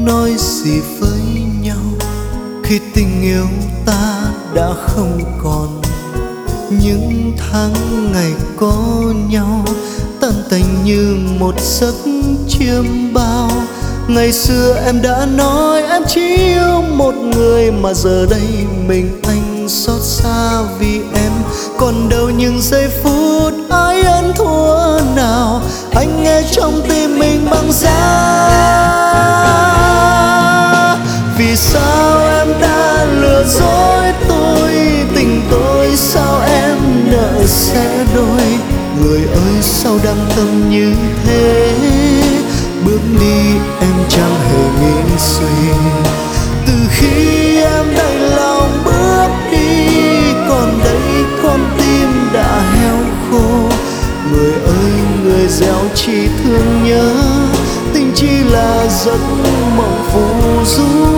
nói gì với nhau khi tình yêu ta đã không còn. Những tháng ngày có nhau tan tành như một giấc chiêm bao. Ngày xưa em đã nói em chỉ yêu một người, mà giờ đây mình anh xót xa vì em. Còn đâu những giây phút ai ăn thua nào, anh nghe trong tim mình băng giá. Vì sao em đã lừa dối tôi, tình tôi sao em nợ sẽ đôi. Người ơi sao đắng tâm như thế, bước đi em chẳng hề nghĩ suy. Từ khi em đành lòng bước đi, còn đây con tim đã heo khô. Người ơi người gieo chỉ thương nhớ, tình chỉ là giấc mộng phù du.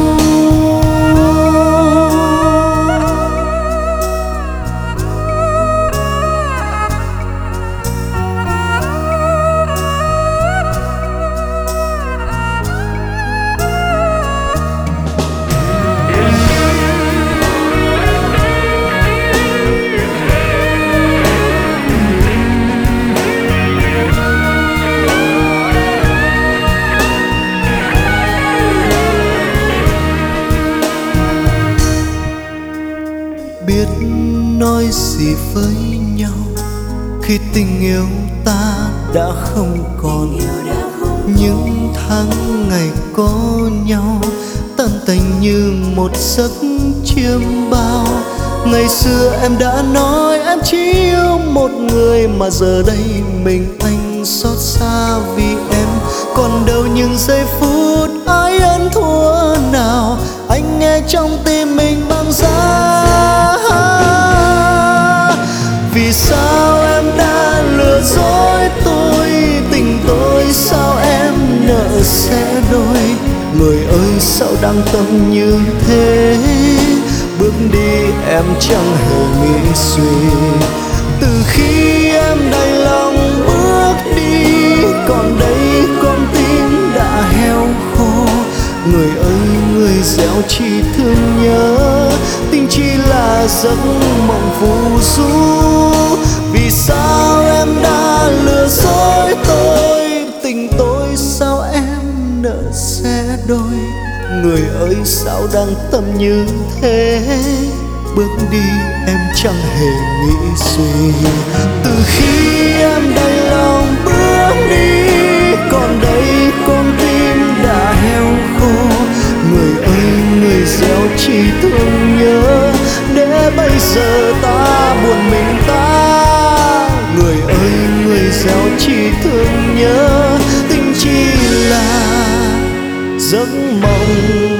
Biết nói gì với nhau khi tình yêu ta đã không còn. Những tháng ngày có nhau tan tành như một giấc chiêm bao. Ngày xưa em đã nói em chỉ yêu một người, mà giờ đây mình anh xót xa vì em. Còn đâu những giây phút ai ăn thua nào, anh nghe trong tim mình băng giá. Vì sao em đã lừa dối tôi, tình tôi sao em nợ sẽ đôi. Người ơi sao đắng tâm như thế, bước đi em chẳng hề nghĩ suy. Từ khi em đành lòng bước đi, còn đây con tim đã heo khô. Người ơi người gieo chỉ thương nhớ, tình chỉ là giấc mộng phù du. Vì sao em đã lừa dối tôi, tình tôi sao em nợ sẽ đôi. Người ơi sao đắng tâm như thế, bước đi em chẳng hề nghĩ suy. Từ khi em đành lòng bước đi, còn đây con tim đã heo khô. Người ơi người gieo chỉ thương nhớ, để bây giờ ta buồn mình ta. Người ơi người gieo chỉ thương nhớ, tình chỉ là giấc mộng